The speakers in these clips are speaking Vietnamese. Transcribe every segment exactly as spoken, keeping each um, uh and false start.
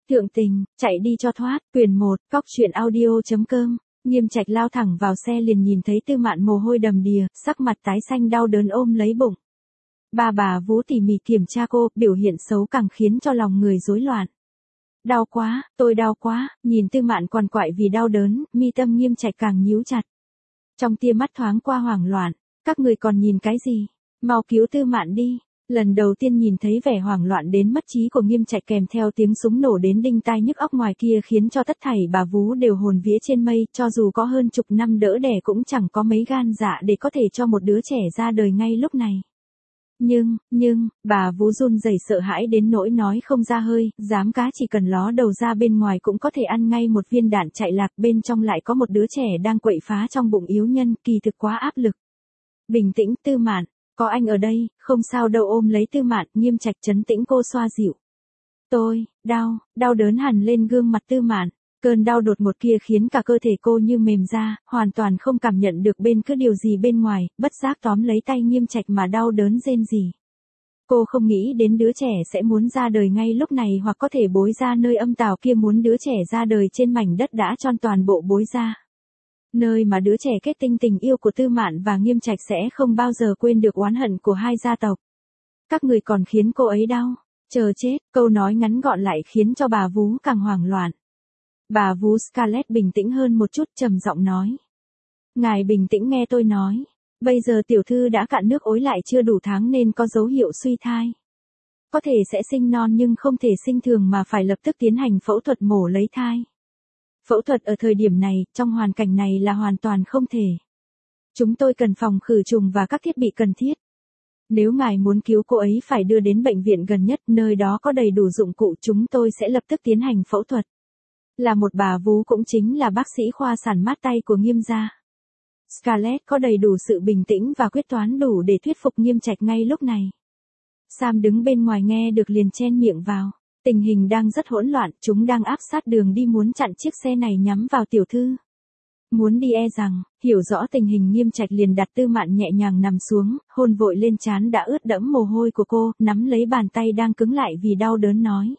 Thượng tình, chạy đi cho thoát, quyển một, cóc truyện audio.com. Nghiêm Trạch lao thẳng vào xe liền nhìn thấy Tư Mạn mồ hôi đầm đìa, sắc mặt tái xanh đau đớn ôm lấy bụng. Bà bà vú tỉ mỉ kiểm tra cô, biểu hiện xấu càng khiến cho lòng người rối loạn. Đau quá, tôi đau quá, nhìn Tư Mạn quằn quại vì đau đớn, mi tâm Nghiêm Trạch càng nhíu chặt. Trong tia mắt thoáng qua hoảng loạn, các người còn nhìn cái gì? Mau cứu Tư Mạn đi. Lần đầu tiên nhìn thấy vẻ hoảng loạn đến mất trí của Nghiêm Trạch kèm theo tiếng súng nổ đến đinh tai nhức óc ngoài kia khiến cho tất thảy bà vú đều hồn vía trên mây, cho dù có hơn chục năm đỡ đẻ cũng chẳng có mấy gan dạ để có thể cho một đứa trẻ ra đời ngay lúc này. Nhưng, nhưng, bà vú run rẩy sợ hãi đến nỗi nói không ra hơi, dám cá chỉ cần ló đầu ra bên ngoài cũng có thể ăn ngay một viên đạn chạy lạc, bên trong lại có một đứa trẻ đang quậy phá trong bụng yếu nhân, kỳ thực quá áp lực. Bình tĩnh, Tư Mạn. Có anh ở đây, không sao đâu, ôm lấy Tư Mạn, Nghiêm Trạch trấn tĩnh cô xoa dịu. Tôi, đau, đau đớn hằn lên gương mặt Tư Mạn, cơn đau đột ngột kia khiến cả cơ thể cô như mềm ra, hoàn toàn không cảm nhận được bên cứ điều gì bên ngoài, bất giác tóm lấy tay Nghiêm Trạch mà đau đớn rên rỉ. Cô không nghĩ đến đứa trẻ sẽ muốn ra đời ngay lúc này hoặc có thể bối ra nơi âm tào kia, muốn đứa trẻ ra đời trên mảnh đất đã tròn toàn bộ bối ra. Nơi mà đứa trẻ kết tinh tình yêu của Tư Mạn và Nghiêm Trạch sẽ không bao giờ quên được oán hận của hai gia tộc. Các người còn khiến cô ấy đau, chờ chết, câu nói ngắn gọn lại khiến cho bà vú càng hoảng loạn. Bà vú Scarlett bình tĩnh hơn một chút, trầm giọng nói. Ngài bình tĩnh nghe tôi nói, bây giờ tiểu thư đã cạn nước ối lại chưa đủ tháng nên có dấu hiệu suy thai. Có thể sẽ sinh non nhưng không thể sinh thường mà phải lập tức tiến hành phẫu thuật mổ lấy thai. Phẫu thuật ở thời điểm này, trong hoàn cảnh này là hoàn toàn không thể. Chúng tôi cần phòng khử trùng và các thiết bị cần thiết. Nếu ngài muốn cứu cô ấy phải đưa đến bệnh viện gần nhất, nơi đó có đầy đủ dụng cụ, chúng tôi sẽ lập tức tiến hành phẫu thuật. Là một bà vú cũng chính là bác sĩ khoa sản mát tay của Nghiêm gia. Scarlett có đầy đủ sự bình tĩnh và quyết đoán đủ để thuyết phục Nghiêm Trạch ngay lúc này. Sam đứng bên ngoài nghe được liền chen miệng vào. Tình hình đang rất hỗn loạn, chúng đang áp sát đường đi muốn chặn chiếc xe này nhắm vào tiểu thư. Muốn đi e rằng, hiểu rõ tình hình Nghiêm Trạch liền đặt Tư Mạn nhẹ nhàng nằm xuống, hôn vội lên trán đã ướt đẫm mồ hôi của cô, nắm lấy bàn tay đang cứng lại vì đau đớn nói.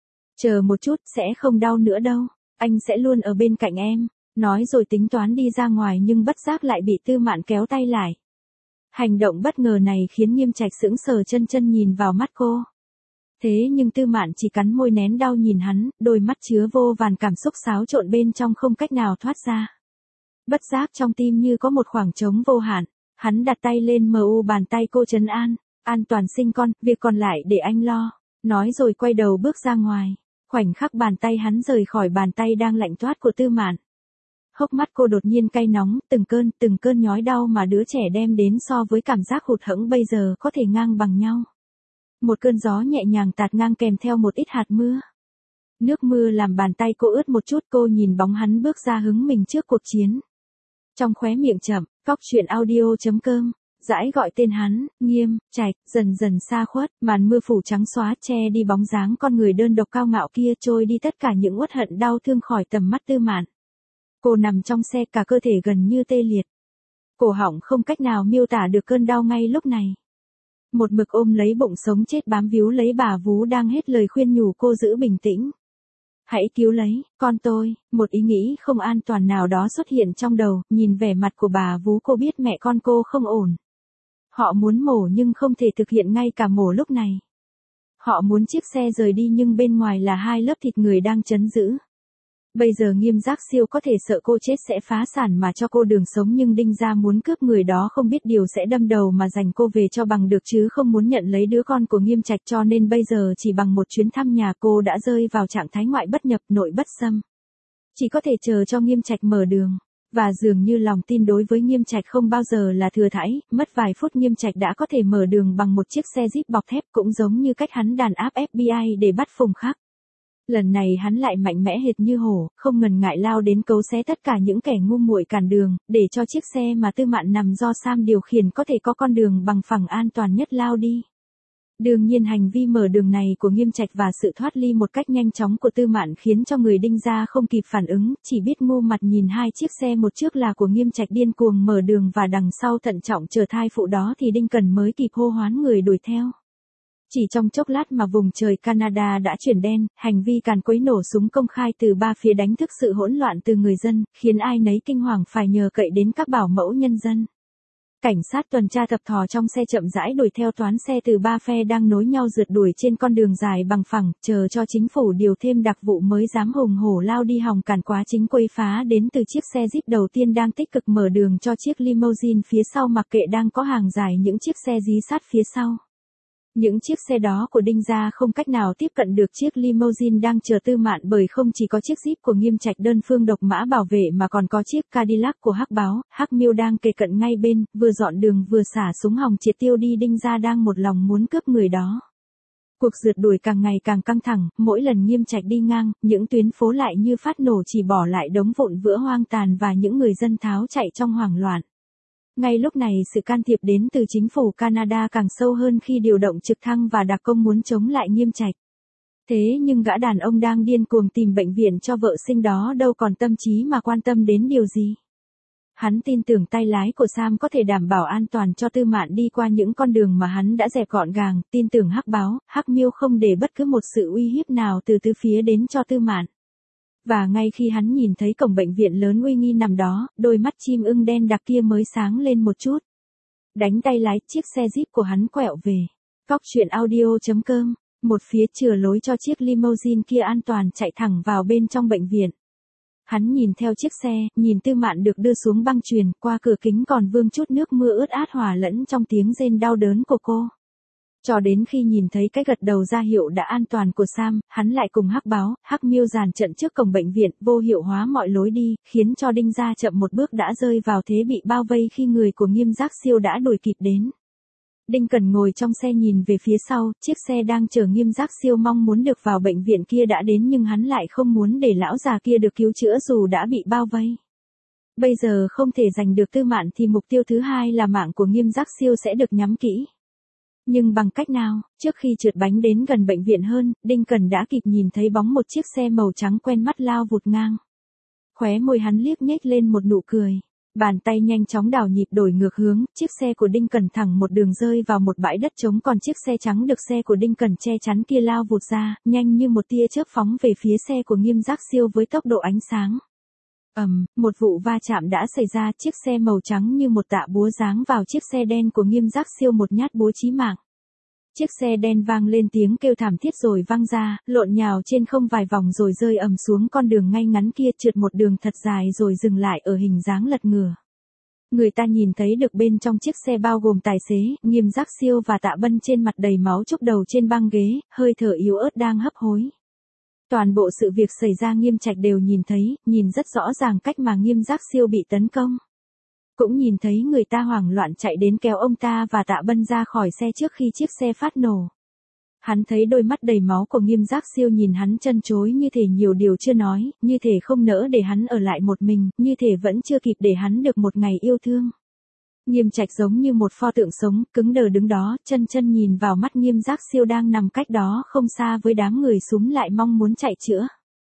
Chờ một chút, sẽ không đau nữa đâu, anh sẽ luôn ở bên cạnh em, nói rồi tính toán đi ra ngoài nhưng bất giác lại bị Tư Mạn kéo tay lại. Hành động bất ngờ này khiến Nghiêm Trạch sững sờ chân chân nhìn vào mắt cô. Thế nhưng Tư Mạn chỉ cắn môi nén đau nhìn hắn, đôi mắt chứa vô vàn cảm xúc xáo trộn bên trong không cách nào thoát ra. Bất giác trong tim như có một khoảng trống vô hạn, hắn đặt tay lên mờ u bàn tay cô trấn an, an toàn sinh con, việc còn lại để anh lo, nói rồi quay đầu bước ra ngoài. Khoảnh khắc bàn tay hắn rời khỏi bàn tay đang lạnh toát của Tư Mạn. Hốc mắt cô đột nhiên cay nóng, từng cơn, từng cơn nhói đau mà đứa trẻ đem đến so với cảm giác hụt hẫng bây giờ có thể ngang bằng nhau. Một cơn gió nhẹ nhàng tạt ngang kèm theo một ít hạt mưa. Nước mưa làm bàn tay cô ướt một chút, cô nhìn bóng hắn bước ra hứng mình trước cuộc chiến. Trong khóe miệng chậm, cóc truyện audio.com, dãi gọi tên hắn, Nghiêm Trạch, dần dần xa khuất, màn mưa phủ trắng xóa che đi bóng dáng con người đơn độc cao ngạo kia, trôi đi tất cả những uất hận đau thương khỏi tầm mắt Tư Mạn. Cô nằm trong xe cả cơ thể gần như tê liệt. Cổ họng không cách nào miêu tả được cơn đau ngay lúc này. Một mực ôm lấy bụng sống chết bám víu lấy bà vú đang hết lời khuyên nhủ cô giữ bình tĩnh. Hãy cứu lấy, con tôi, một ý nghĩ không an toàn nào đó xuất hiện trong đầu, nhìn vẻ mặt của bà vú cô biết mẹ con cô không ổn. Họ muốn mổ nhưng không thể thực hiện ngay cả mổ lúc này. Họ muốn chiếc xe rời đi nhưng bên ngoài là hai lớp thịt người đang trấn giữ. Bây giờ Nghiêm Giác Siêu có thể sợ cô chết sẽ phá sản mà cho cô đường sống, nhưng Đinh gia muốn cướp người đó không biết điều sẽ đâm đầu mà giành cô về cho bằng được chứ không muốn nhận lấy đứa con của Nghiêm Trạch, cho nên bây giờ chỉ bằng một chuyến thăm nhà cô đã rơi vào trạng thái ngoại bất nhập nội bất xâm. Chỉ có thể chờ cho Nghiêm Trạch mở đường. Và dường như lòng tin đối với Nghiêm Trạch không bao giờ là thừa thãi, mất vài phút Nghiêm Trạch đã có thể mở đường bằng một chiếc xe Jeep bọc thép, cũng giống như cách hắn đàn áp ép bê i để bắt Phùng Khắc. Lần này hắn lại mạnh mẽ hệt như hổ, không ngần ngại lao đến cấu xé tất cả những kẻ ngu muội cản đường, để cho chiếc xe mà Tư Mạn nằm do Sam điều khiển có thể có con đường bằng phẳng an toàn nhất lao đi. Đương nhiên hành vi mở đường này của Nghiêm Trạch và sự thoát ly một cách nhanh chóng của Tư Mạn khiến cho người Đinh gia không kịp phản ứng, chỉ biết ngu mặt nhìn hai chiếc xe, một chiếc là của Nghiêm Trạch điên cuồng mở đường và đằng sau thận trọng chờ thai phụ đó thì Đinh Cần mới kịp hô hoán người đuổi theo. Chỉ trong chốc lát mà vùng trời Canada đã chuyển đen, hành vi càn quấy nổ súng công khai từ ba phía đánh thức sự hỗn loạn từ người dân, khiến ai nấy kinh hoàng phải nhờ cậy đến các bảo mẫu nhân dân. Cảnh sát tuần tra thập thò trong xe chậm rãi đuổi theo toán xe từ ba phe đang nối nhau rượt đuổi trên con đường dài bằng phẳng, chờ cho chính phủ điều thêm đặc vụ mới dám hùng hổ lao đi hòng cản quá chính quấy phá đến từ chiếc xe Jeep đầu tiên đang tích cực mở đường cho chiếc limousine phía sau mặc kệ đang có hàng dài những chiếc xe dí sát phía sau. Những chiếc xe đó của Đinh gia không cách nào tiếp cận được chiếc limousine đang chờ Tư Mạn bởi không chỉ có chiếc Jeep của Nghiêm Trạch đơn phương độc mã bảo vệ mà còn có chiếc Cadillac của Hắc Báo, Hắc Miêu đang kề cận ngay bên, vừa dọn đường vừa xả súng hòng triệt tiêu đi Đinh gia đang một lòng muốn cướp người đó. Cuộc rượt đuổi càng ngày càng căng thẳng, mỗi lần Nghiêm Trạch đi ngang, những tuyến phố lại như phát nổ chỉ bỏ lại đống vụn vỡ hoang tàn và những người dân tháo chạy trong hoảng loạn. Ngay lúc này sự can thiệp đến từ chính phủ Canada càng sâu hơn khi điều động trực thăng và đặc công muốn chống lại Nghiêm Trạch. Thế nhưng gã đàn ông đang điên cuồng tìm bệnh viện cho vợ sinh đó đâu còn tâm trí mà quan tâm đến điều gì. Hắn tin tưởng tay lái của Sam có thể đảm bảo an toàn cho Tư Mạn đi qua những con đường mà hắn đã dẹp gọn gàng, tin tưởng Hắc Báo, Hắc Miêu không để bất cứ một sự uy hiếp nào từ tứ phía đến cho Tư Mạn. Và ngay khi hắn nhìn thấy cổng bệnh viện lớn uy nghi nằm đó, đôi mắt chim ưng đen đặc kia mới sáng lên một chút. Đánh tay lái chiếc xe Jeep của hắn quẹo về. Cóc truyện audio chấm com, một phía chừa lối cho chiếc limousine kia an toàn chạy thẳng vào bên trong bệnh viện. Hắn nhìn theo chiếc xe, nhìn Tư Mạn được đưa xuống băng chuyền, qua cửa kính còn vương chút nước mưa ướt át hòa lẫn trong tiếng rên đau đớn của cô. Cho đến khi nhìn thấy cái gật đầu ra hiệu đã an toàn của Sam, hắn lại cùng Hắc Báo, Hắc Miêu dàn trận trước cổng bệnh viện, vô hiệu hóa mọi lối đi, khiến cho Đinh gia chậm một bước đã rơi vào thế bị bao vây khi người của Nghiêm Giác Siêu đã đuổi kịp đến. Đinh Cẩn ngồi trong xe nhìn về phía sau, chiếc xe đang chở Nghiêm Giác Siêu mong muốn được vào bệnh viện kia đã đến nhưng hắn lại không muốn để lão già kia được cứu chữa dù đã bị bao vây. Bây giờ không thể giành được Tư Mạn thì mục tiêu thứ hai là mạng của Nghiêm Giác Siêu sẽ được nhắm kỹ. Nhưng bằng cách nào, trước khi trượt bánh đến gần bệnh viện hơn, Đinh Cẩn đã kịp nhìn thấy bóng một chiếc xe màu trắng quen mắt lao vụt ngang. Khóe môi hắn liếc nhếch lên một nụ cười. Bàn tay nhanh chóng đảo nhịp đổi ngược hướng, chiếc xe của Đinh Cẩn thẳng một đường rơi vào một bãi đất trống còn chiếc xe trắng được xe của Đinh Cẩn che chắn kia lao vụt ra, nhanh như một tia chớp phóng về phía xe của Nghiêm Giác Siêu với tốc độ ánh sáng. Ầm, um, một vụ va chạm đã xảy ra, chiếc xe màu trắng như một tạ búa giáng vào chiếc xe đen của Nghiêm Giác Siêu một nhát búa chí mạng. Chiếc xe đen vang lên tiếng kêu thảm thiết rồi văng ra, lộn nhào trên không vài vòng rồi rơi ầm xuống con đường ngay ngắn kia trượt một đường thật dài rồi dừng lại ở hình dáng lật ngửa. Người ta nhìn thấy được bên trong chiếc xe bao gồm tài xế, Nghiêm Giác Siêu và Tạ Bân trên mặt đầy máu chốc đầu trên băng ghế, hơi thở yếu ớt đang hấp hối. Toàn bộ sự việc xảy ra Nghiêm Trạch đều nhìn thấy, nhìn rất rõ ràng cách mà Nghiêm Giác Siêu bị tấn công. Cũng nhìn thấy người ta hoảng loạn chạy đến kéo ông ta và Tạ Bân ra khỏi xe trước khi chiếc xe phát nổ. Hắn thấy đôi mắt đầy máu của Nghiêm Giác Siêu nhìn hắn chân chối như thể nhiều điều chưa nói, như thể không nỡ để hắn ở lại một mình, như thể vẫn chưa kịp để hắn được một ngày yêu thương. Nghiêm Trạch giống như một pho tượng sống, cứng đờ đứng đó, chân chân nhìn vào mắt Nghiêm Giác Siêu đang nằm cách đó không xa với đám người xúm lại mong muốn chạy chữa.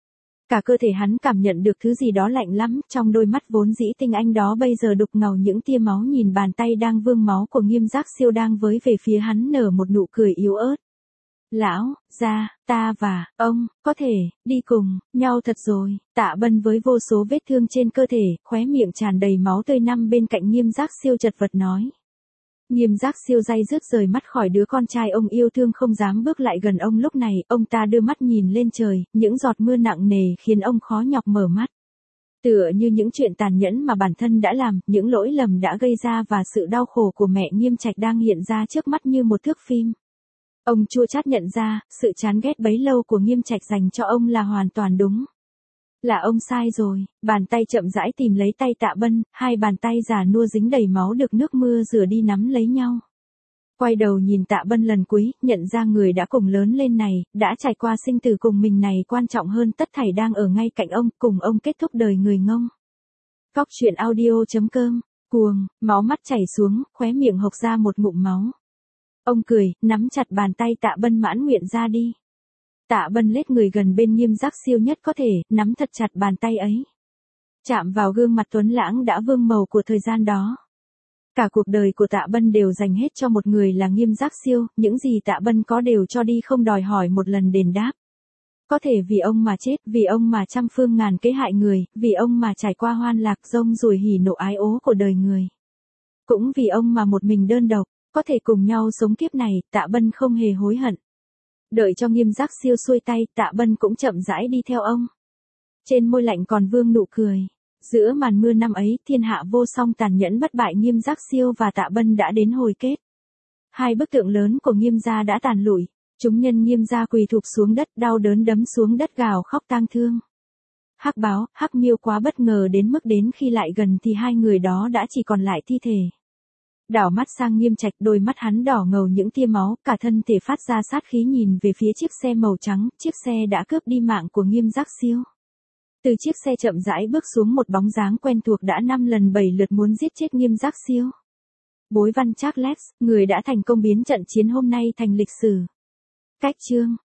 Cả cơ thể hắn cảm nhận được thứ gì đó lạnh lắm, trong đôi mắt vốn dĩ tinh anh đó bây giờ đục ngầu những tia máu nhìn bàn tay đang vương máu của Nghiêm Giác Siêu đang với về phía hắn nở một nụ cười yếu ớt. Lão, gia, ta và, ông, có thể, đi cùng, nhau thật rồi, Tạ Bân với vô số vết thương trên cơ thể, khóe miệng tràn đầy máu tươi nằm bên cạnh Nghiêm Giác Siêu chật vật nói. Nghiêm Giác Siêu day dứt rời mắt khỏi đứa con trai ông yêu thương không dám bước lại gần ông lúc này, ông ta đưa mắt nhìn lên trời, những giọt mưa nặng nề khiến ông khó nhọc mở mắt. Tựa như những chuyện tàn nhẫn mà bản thân đã làm, những lỗi lầm đã gây ra và sự đau khổ của mẹ Nghiêm Trạch đang hiện ra trước mắt như một thước phim. Ông chua chát nhận ra, sự chán ghét bấy lâu của Nghiêm Trạch dành cho ông là hoàn toàn đúng. Là ông sai rồi, bàn tay chậm rãi tìm lấy tay Tạ Bân, hai bàn tay già nua dính đầy máu được nước mưa rửa đi nắm lấy nhau. Quay đầu nhìn Tạ Bân lần cuối, nhận ra người đã cùng lớn lên này, đã trải qua sinh tử cùng mình này quan trọng hơn tất thảy đang ở ngay cạnh ông, cùng ông kết thúc đời người ngông. Cóc truyện audio chấm com, cuồng, máu mắt chảy xuống, khóe miệng hộc ra một ngụm máu. Ông cười, nắm chặt bàn tay Tạ Bân mãn nguyện ra đi. Tạ Bân lết người gần bên Nghiêm Giác Siêu nhất có thể, nắm thật chặt bàn tay ấy. Chạm vào gương mặt tuấn lãng đã vương màu của thời gian đó. Cả cuộc đời của Tạ Bân đều dành hết cho một người là Nghiêm Giác Siêu, những gì Tạ Bân có đều cho đi không đòi hỏi một lần đền đáp. Có thể vì ông mà chết, vì ông mà trăm phương ngàn kế hại người, vì ông mà trải qua hoan lạc rông ruổi hỉ nộ ái ố của đời người. Cũng vì ông mà một mình đơn độc, có thể cùng nhau sống kiếp này, Tạ Bân không hề hối hận. Đợi cho Nghiêm Giác Siêu xuôi tay, Tạ Bân cũng chậm rãi đi theo ông. Trên môi lạnh còn vương nụ cười. Giữa màn mưa năm ấy, thiên hạ vô song tàn nhẫn bất bại Nghiêm Giác Siêu và Tạ Bân đã đến hồi kết. Hai bức tượng lớn của Nghiêm gia đã tàn lụi, chúng nhân Nghiêm gia quỳ thụp xuống đất, đau đớn đấm xuống đất gào khóc tang thương. Hắc Báo, Hắc Miêu quá bất ngờ đến mức đến khi lại gần thì hai người đó đã chỉ còn lại thi thể. Đảo mắt sang Nghiêm Trạch, đôi mắt hắn đỏ ngầu những tia máu, cả thân thể phát ra sát khí nhìn về phía chiếc xe màu trắng, chiếc xe đã cướp đi mạng của Nghiêm Giác Siêu. Từ chiếc xe chậm rãi bước xuống một bóng dáng quen thuộc đã năm lần bảy lượt muốn giết chết Nghiêm Giác Siêu. Bối Văn Charles, người đã thành công biến trận chiến hôm nay thành lịch sử. Cách chương